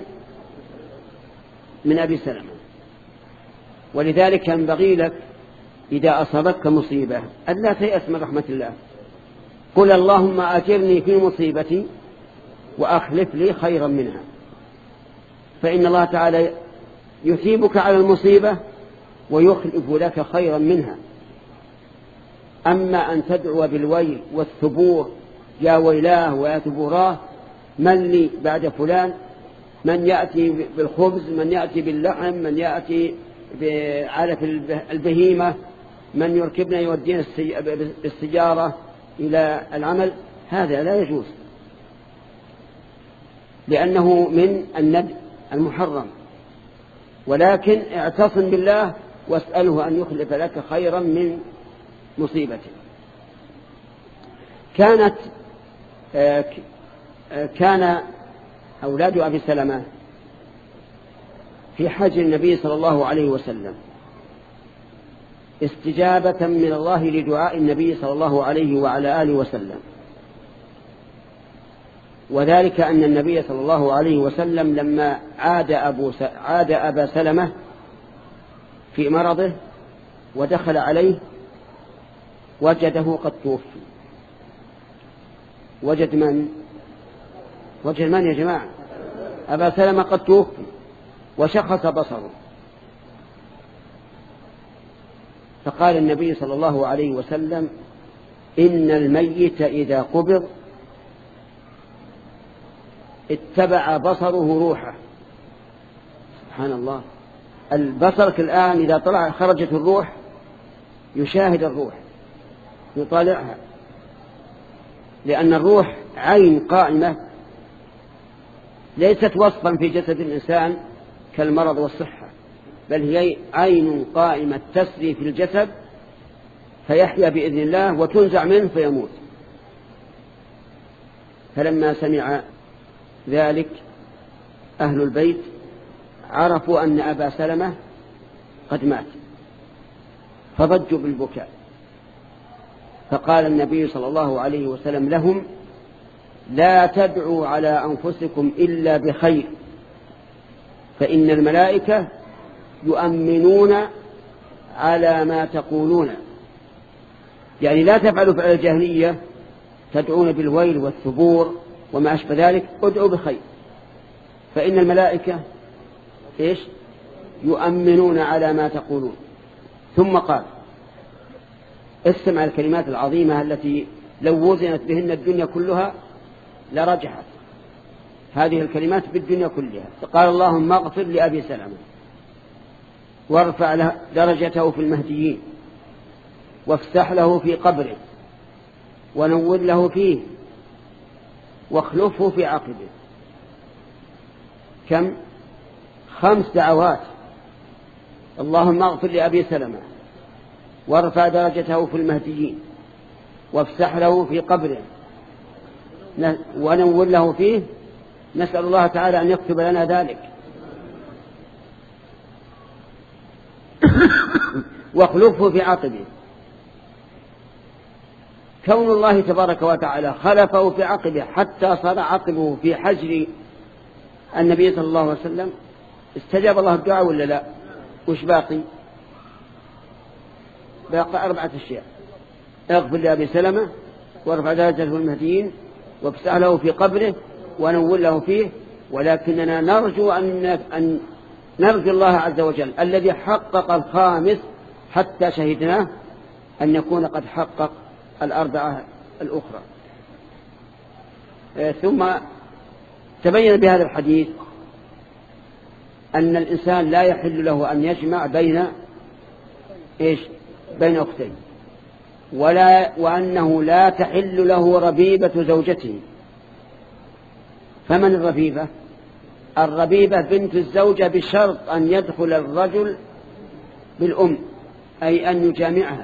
من أبي سلمة. ولذلك ينبغي لك إذا أصابتك مصيبة أن لا تيأس من رحمة الله، قل اللهم أجرني في مصيبتي وأخلف لي خيرا منها، فإن الله تعالى يثيبك على المصيبة ويخلف لك خيرا منها. أما أن تدعو بالويل والثبور يا ويلاه ويا ثبوراه، من لي بعد فلان، من يأتي بالخبز، من يأتي باللحم، من يأتي بعلف البهيمة، من يركبنا يودينا بالسيارة إلى العمل، هذا لا يجوز لأنه من الندب المحرم. ولكن اعتصم بالله واسأله أن يخلف لك خيرا من مصيبته. كانت كان أولاد أبي سلمة في حج النبي صلى الله عليه وسلم استجابة من الله لدعاء النبي صلى الله عليه وعلى آله وسلم، وذلك أن النبي صلى الله عليه وسلم لما عاد, أبو س... عاد أبا سلمة في مرضه ودخل عليه وجده قد توفي. وجد من؟ وجد من يا جماعة؟ أبا سلمة قد توفي وشخص بصره. فقال النبي صلى الله عليه وسلم إن الميت إذا قبض اتبع بصره روحه. سبحان الله، البصرك الآن إذا طلع خرجت الروح يشاهد الروح يطالعها، لأن الروح عين قائمة ليست وصفا في جسد الإنسان كالمرض والصحة، بل هي عين قائمة تسري في الجسد فيحيا بإذن الله وتنزع منه فيموت. فلما سمع ذلك أهل البيت عرفوا أن أبا سلمة قد مات فضجوا بالبكاء، فقال النبي صلى الله عليه وسلم لهم لا تدعوا على أنفسكم إلا بخير، فإن الملائكة يؤمنون على ما تقولون. يعني لا تفعلوا فعل الجاهلية تدعون بالويل والثبور وما أشبه ذلك، ادعوا بخير، فإن الملائكة إيش؟ يؤمنون على ما تقولون. ثم قال استمع الكلمات العظيمة التي لو وزنت بهن الدنيا كلها لرجحت هذه الكلمات بالدنيا كلها. فقال اللهم اغفر لأبي سلمة وارفع له درجته في المهديين وافسح له في قبره ونور له فيه واخلفه في عقبه. كم؟ خمس دعوات. اللهم اغفر لأبي سلمة وارفع درجته في المهديين وافسح له في قبره ونور له فيه. نسأل الله تعالى أن يكتب لنا ذلك. واخلفه في عقبه. كون الله تبارك وتعالى خلفه في عقبه حتى صار عقبه في حجر النبي صلى الله عليه وسلم، استجاب الله الدعاء ولا لا؟ وش باقي؟ باقي أربعة أشياء: اغفر لأبي سلمة، وارفع درجته المهديين، وافسح له في قبره، ونور له فيه. ولكننا نرجو أن أن نرجو الله عز وجل الذي حقق الخامس حتى شهدناه أن يكون قد حقق الأربعة الأخرى. ثم تبين بهذا الحديث أن الإنسان لا يحل له أن يجمع بين إيش بين أختين، ولا وأنه لا تحل له ربيبة زوجته. فمن الربيبة؟ الربيبة بنت الزوجة بشرط أن يدخل الرجل بالأم، أي أن يجامعها.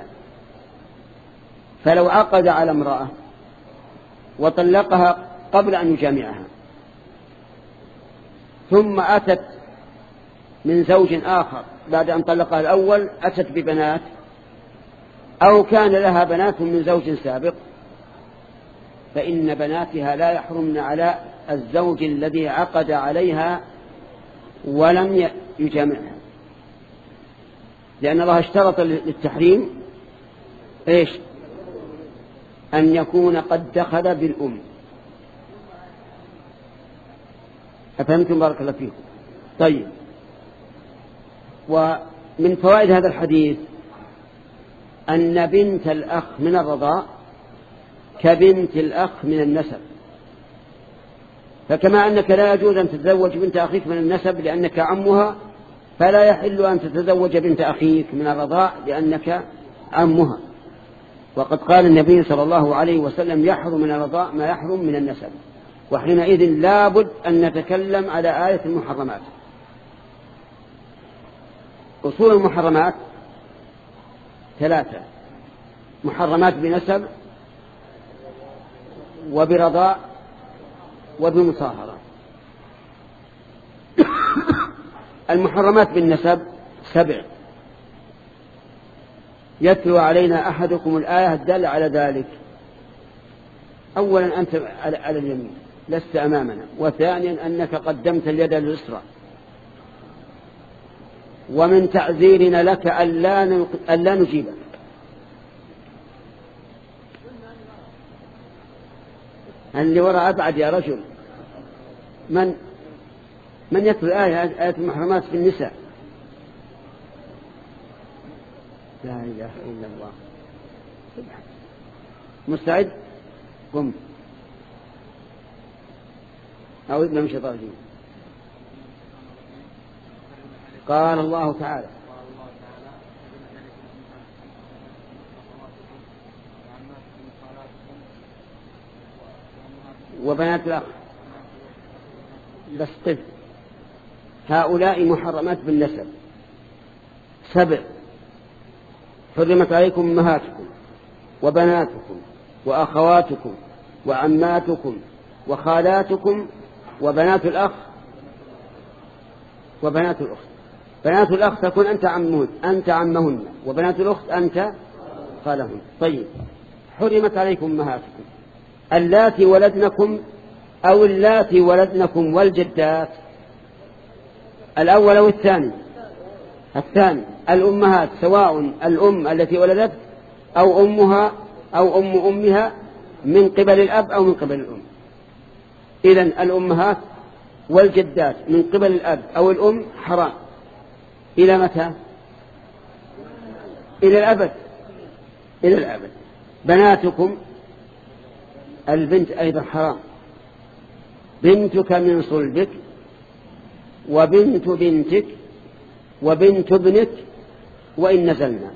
فلو عقد على امرأة وطلقها قبل أن يجامعها ثم أتت من زوج آخر بعد أن طلقها الأول، أتت ببنات أو كان لها بنات من زوج سابق، فإن بناتها لا يحرمن على الزوج الذي عقد عليها ولم يجامعها، لأن الله اشترط للتحريم إيش؟ أن يكون قد دخل بالأم. أفهمتم؟ بارك الله فيكم. طيب، ومن فوائد هذا الحديث أن بنت الأخ من الرضاع كبنت الأخ من النسب، فكما أنك لا يجوز أن تتزوج بنت أخيك من النسب لأنك عمها، فلا يحل أن تتزوج بنت أخيك من الرضاع لأنك عمها. وقد قال النبي صلى الله عليه وسلم: يحرم من الرضاع ما يحرم من النسب. وحينئذ لابد أن نتكلم على آية المحرمات. أصول المحرمات ثلاثة: محرمات بنسب، وبرضاء، وبمصاهرة. المحرمات بالنسب سبع، يتلو علينا أحدكم الآية الدالة على ذلك. أولا أنت على اليمين لست أمامنا، وثانيا أنك قدمت اليد اليسرى، ومن تعذيرنا لك ألا نجيبك. اللي وراء أبعد يا رجل. من من يتلو الآية آية المحرمات في النساء؟ لا إله إلا الله. مستعد؟ قم. أعوذ بالله من الشيطان الرجيم. قال الله تعالى: وبنات الأخ. بس طف. هؤلاء محرمات بالنسب سبع: حرمت عليكم أمهاتكم وبناتكم وأخواتكم وعماتكم وخالاتكم وبنات الأخ وبنات الأخت. بنات الأخت تكون أنت عمهن أنت عمهن، وبنات الأخت أنت خالهن. طيب، حرمت عليكم أمهاتكم اللاتي ولدنكم أو اللاتي ولدنكم والجدات. الأول أو الثاني؟ الثاني. الأمهات سواء الأم التي ولدت أو أمها أو أم أمها من قبل الأب أو من قبل الأم. إذن الأمهات والجدات من قبل الأب أو الأم حرام. إلى متى؟ إلى الأبد. إلى الأبد. بناتكم البنت أيضا حرام. بنتك من صلبك، وبنت بنتك، وبنت ابنك، وإن نزلنا.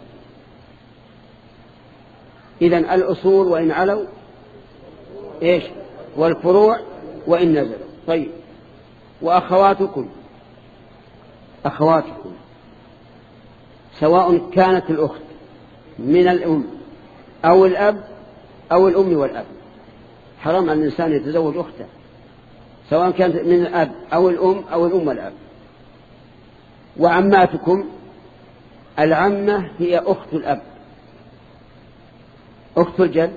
إذن الأصول وإن علوا إيش؟ والفروع وإن نزلوا. طيب، وأخواتكم أخواتكم سواء كانت الأخت من الأم أو الأب أو الأم والأب. حرام أن الإنسان يتزوج أخته سواء كانت من الأب أو الأم أو الأم والأب. وعماتكم، العمة هي أخت الأب. أخت الجد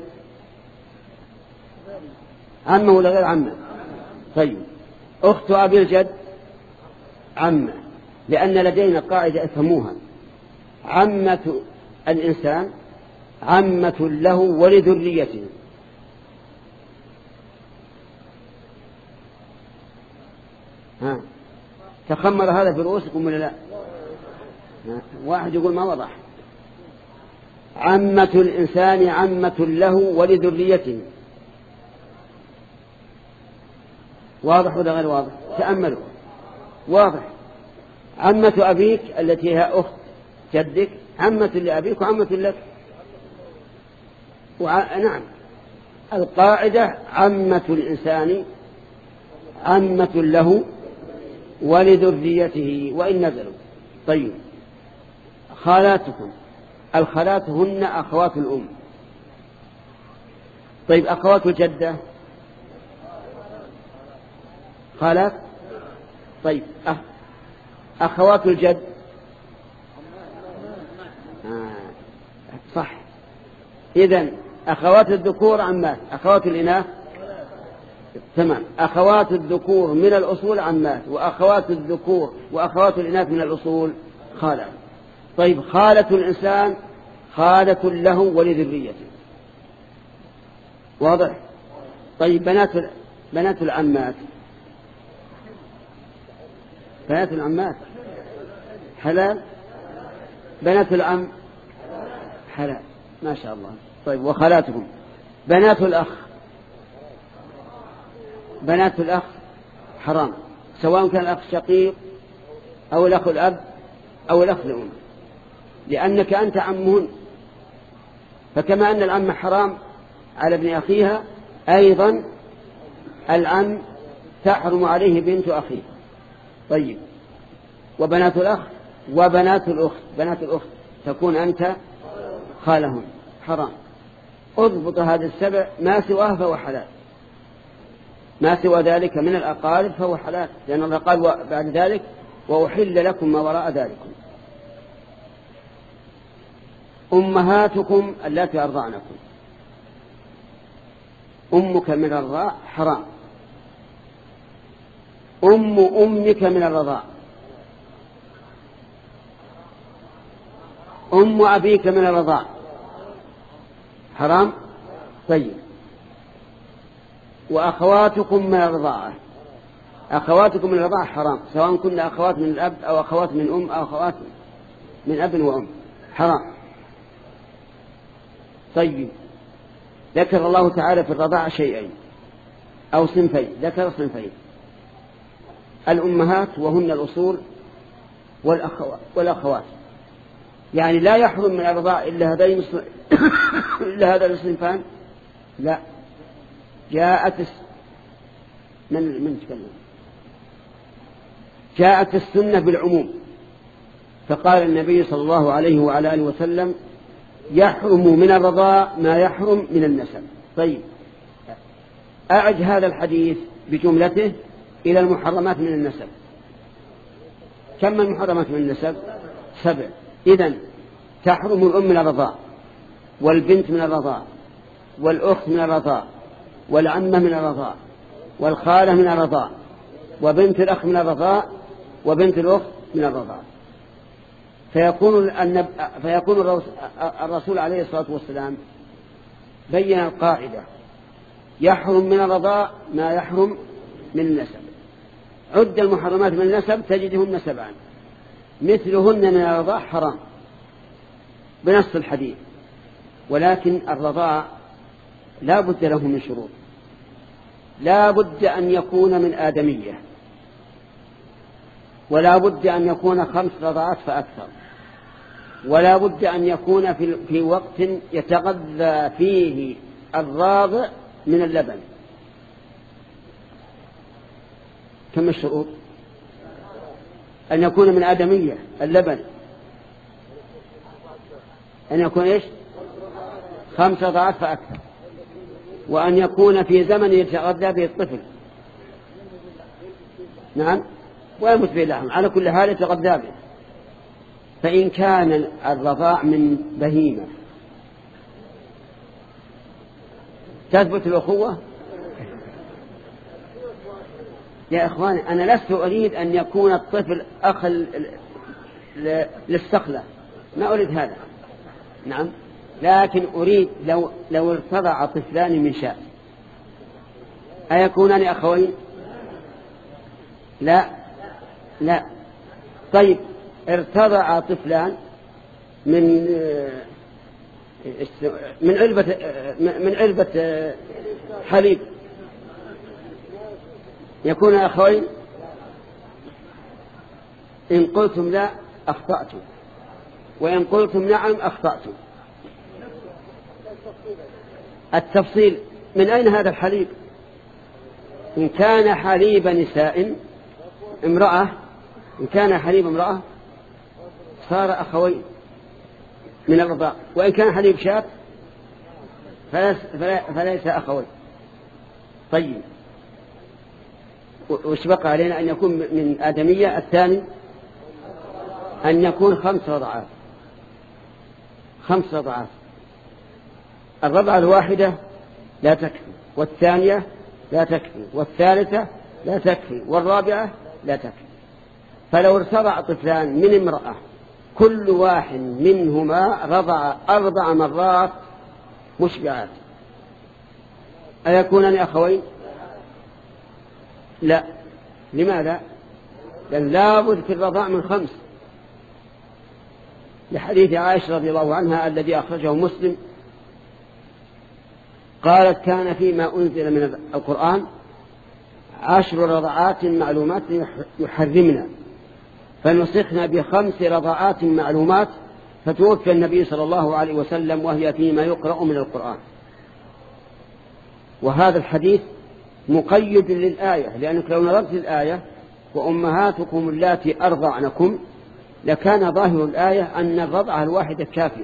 عمة ولا غير عمة؟ طيب، أخت أبي الجد عمة، لأن لدينا قاعدة افهموها: عمة الإنسان عمة له ولذريته. ها تخمر هذا في رؤوسكم ولا لا؟ واحد يقول ما وضح. عمة الإنسان عمة له ولذريته، واضح ولا غير واضح؟ تأملوا. واضح. عمة أبيك التي هي أخت جدك عمة لأبيك وعمة لك. وع... نعم القاعدة عمة الإنسان عمة له ولذريته وإن نزلوا. طيب خالاتكم، الخالات هن أخوات الأم. طيب أخوات الجدة خالات. طيب أخ... أخوات الجد آه. صح. إذن أخوات الذكور عمات، أخوات الإناث تمام. أخوات الذكور من الأصول عمات، وأخوات الذكور وأخوات الإناث من الأصول خالات. طيب خالة الإنسان خالة له ولذريته. واضح. طيب بنات بنات العمات بنات العمات حلال، بنات العم حلال ما شاء الله. طيب وخالاتكم بنات الأخ بنات الأخ حرام، سواء كان الأخ شقيق أو الأخ الأب أو الأخ الأم، لأنك أنت عمهن. فكما أن العم حرام على ابن أخيها، أيضا العم تحرم عليه بنت أخيه. طيب وبنات الأخ وبنات الأخت، بنات الأخت تكون أنت خالهن حرام. اضبط هذه السبع، ما سواه فهو حلال، ما سوى ذلك من الأقارب فهو حلال، لأن الله قال بعد ذلك وأحل لكم ما وراء ذلكم. أمهاتكم اللاتي أرضعنكم، أمك من الرضاع حرام، أم أمك من الرضاع، أم أبيك من الرضاع حرام. طيب وأخواتكم من الرضاعة، أخواتكم من الرضاعة حرام، سواء كنا أخوات من الأب أو أخوات من أم أو أخوات من أب وأم حرام. طيب ذكر الله تعالى في الرضاعة شيئين أو صنفين، ذكر صنفين: الأمهات وهن الأصول، والأخوات, والأخوات. يعني لا يحرم من الرضاع إلا هذين إلا هذا الصنفان. لا، جاءت من من تكلم جاءت السنة بالعموم، فقال النبي صلى الله عليه وعلى آله وسلم: يحرم من الرضاع ما يحرم من النسب. طيب أعد هذا الحديث بجملته إلى المحرمات من النسب. كم المحرمات من النسب؟ سبع. إذن تحرم الأم من الرضاع، والبنت من الرضاع، والأخت من الرضاع، والعمة من الرضاع، والخالة من الرضاع، وبنت الأخ من الرضاع، وبنت الأخت من الرضاع. فيكون, النب... فيكون الرسول عليه الصلاة والسلام بين القاعدة: يحرم من الرضاع ما يحرم من النسب. عد المحرمات من النسب تجدهن سبعا، مثلهن من الرضاع حرام بنص الحديث. ولكن الرضاع لا بد له من شروط، لا بد أن يكون من آدمية، ولا بد أن يكون خمس رضعات فأكثر، ولا بد أن يكون في, في وقت يتغذى فيه الراضع من اللبن. كم الشروط؟ أن يكون من آدمية اللبن، أن يكون إيش؟ خمس رضعات فأكثر، وأن يكون في زمن يتغذى به الطفل. نعم، ويمت به اللحم، على كل حال يتغذى به. فإن كان الرضاع من بهيمة تثبت الأخوة. يا إخواني، أنا لست أريد أن يكون الطفل أخ للصقلة، ما أريد هذا. نعم، لكن أريد لو, لو ارتضع طفلان من شاة أيكونان أخوين؟ لا لا. طيب ارتضع طفلان من من علبة من علبة حليب يكون أخوين؟ إن قلتم لا أخطأتم، وإن قلتم نعم أخطأتم. التفصيل من أين هذا الحليب؟ إن كان حليب نساء امرأة إن كان حليب امرأة صار أخوين من الرضاع، وإن كان حليب شاب فليس أخوين. طيب وش بقى علينا؟ أن يكون من آدمية. الثاني أن يكون خمس رضعات خمس رضعات الرضعة الواحدة لا تكفي، والثانية لا تكفي، والثالثة لا تكفي، والرابعة لا تكفي. فلو ارتضع طفلان من امرأة كل واحد منهما رضع أربع مرات مشبعات أيكونان أخوين؟ لا. لماذا؟ لأن لابد في الرضاع من خمس، لحديث عائشة رضي الله عنها الذي أخرجه مسلم قالت كان فيما أنزل من القرآن عشر رضعات معلومات يحرمنا فنسخنا بخمس رضعات معلومات، فتوفي النبي صلى الله عليه وسلم وهي فيما يقرأ من القرآن. وهذا الحديث مقيد للآية، لأنك لو نظرت الآية وأمهاتكم اللاتي أرضعنكم لكان ظاهر الآية أن الرضعة الواحدة كافية،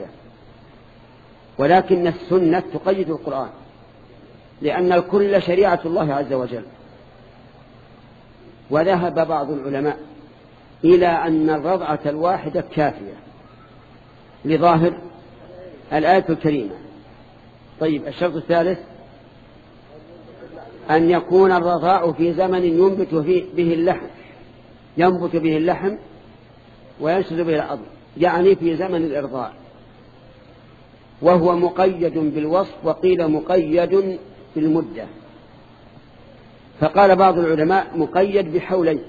ولكن السنة تقيد القرآن لأن الكل شريعة الله عز وجل. وذهب بعض العلماء إلى أن الرضعة الواحدة كافية لظاهر الآية الكريمة. طيب الشرط الثالث أن يكون الرضاع في زمن ينبت به اللحم ينبت به اللحم وينشز به العظم، يعني في زمن الإرضاع، وهو مقيد بالوصف وقيل مقيد بالمدة. فقال بعض العلماء مقيد بحولين،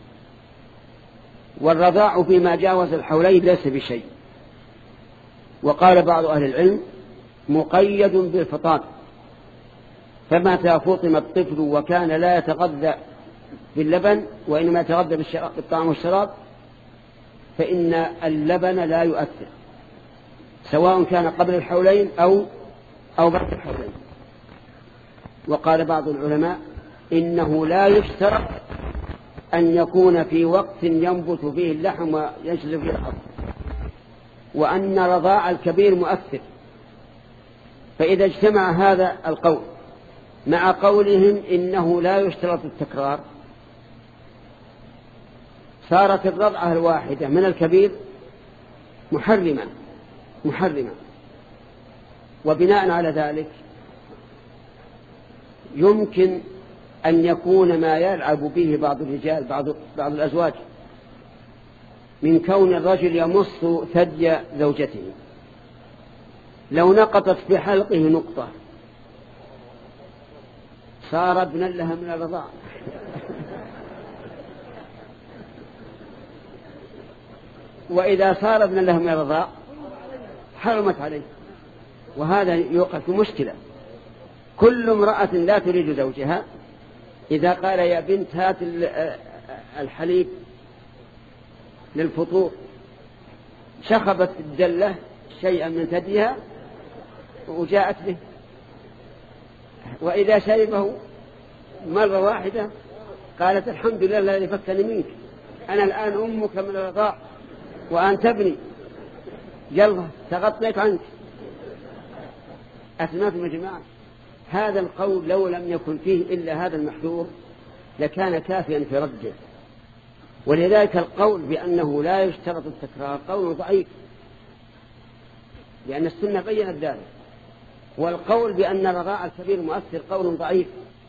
والرضاع فيما جاوز الحولين ليس بشيء. وقال بعض أهل العلم مقيد بالفطام، فمتى فطم الطفل وكان لا يتغذى باللبن وإنما يتغذى بالطعام والشراب فإن اللبن لا يؤثر، سواء كان قبل الحولين أو أو بعد الحولين. وقال بعض العلماء إنه لا يشترط أن يكون في وقت ينبت فيه اللحم وينشز فيه العظم، وأن رضاع الكبير مؤثر. فإذا اجتمع هذا القول مع قولهم إنه لا يشترط التكرار صارت الرضعة الواحدة من الكبير محرمة محرمة وبناء على ذلك يمكن أن يكون ما يلعب به بعض الرجال بعض, بعض الأزواج من كون الرجل يمص ثدي زوجته، لو نقطت في حلقه نقطة صار ابنا لها من الرضاعة. وإذا صار ابنا لها من الرضاعة حرمت عليه، وهذا يوقع في مشكلة. كل امرأة لا تريد زوجها إذا قال يا بنت هات الحليب للفطور شخبت الدلة شيئا من ثديها وجاءت به، وإذا شربه مرة واحدة قالت الحمد لله الذي فكني منك، أنا الآن أمك من الرضاع وأنت ابني، يلا تغطيت عنك. أسمعتم يا جماعة؟ هذا القول لو لم يكن فيه إلا هذا المحذور لكان كافيا في رده. ولذلك القول بأنه لا يشترط التكرار قول ضعيف، لأن السنة بيّنت ذلك، والقول بأن الرضاع الكبير مؤثر قول ضعيف.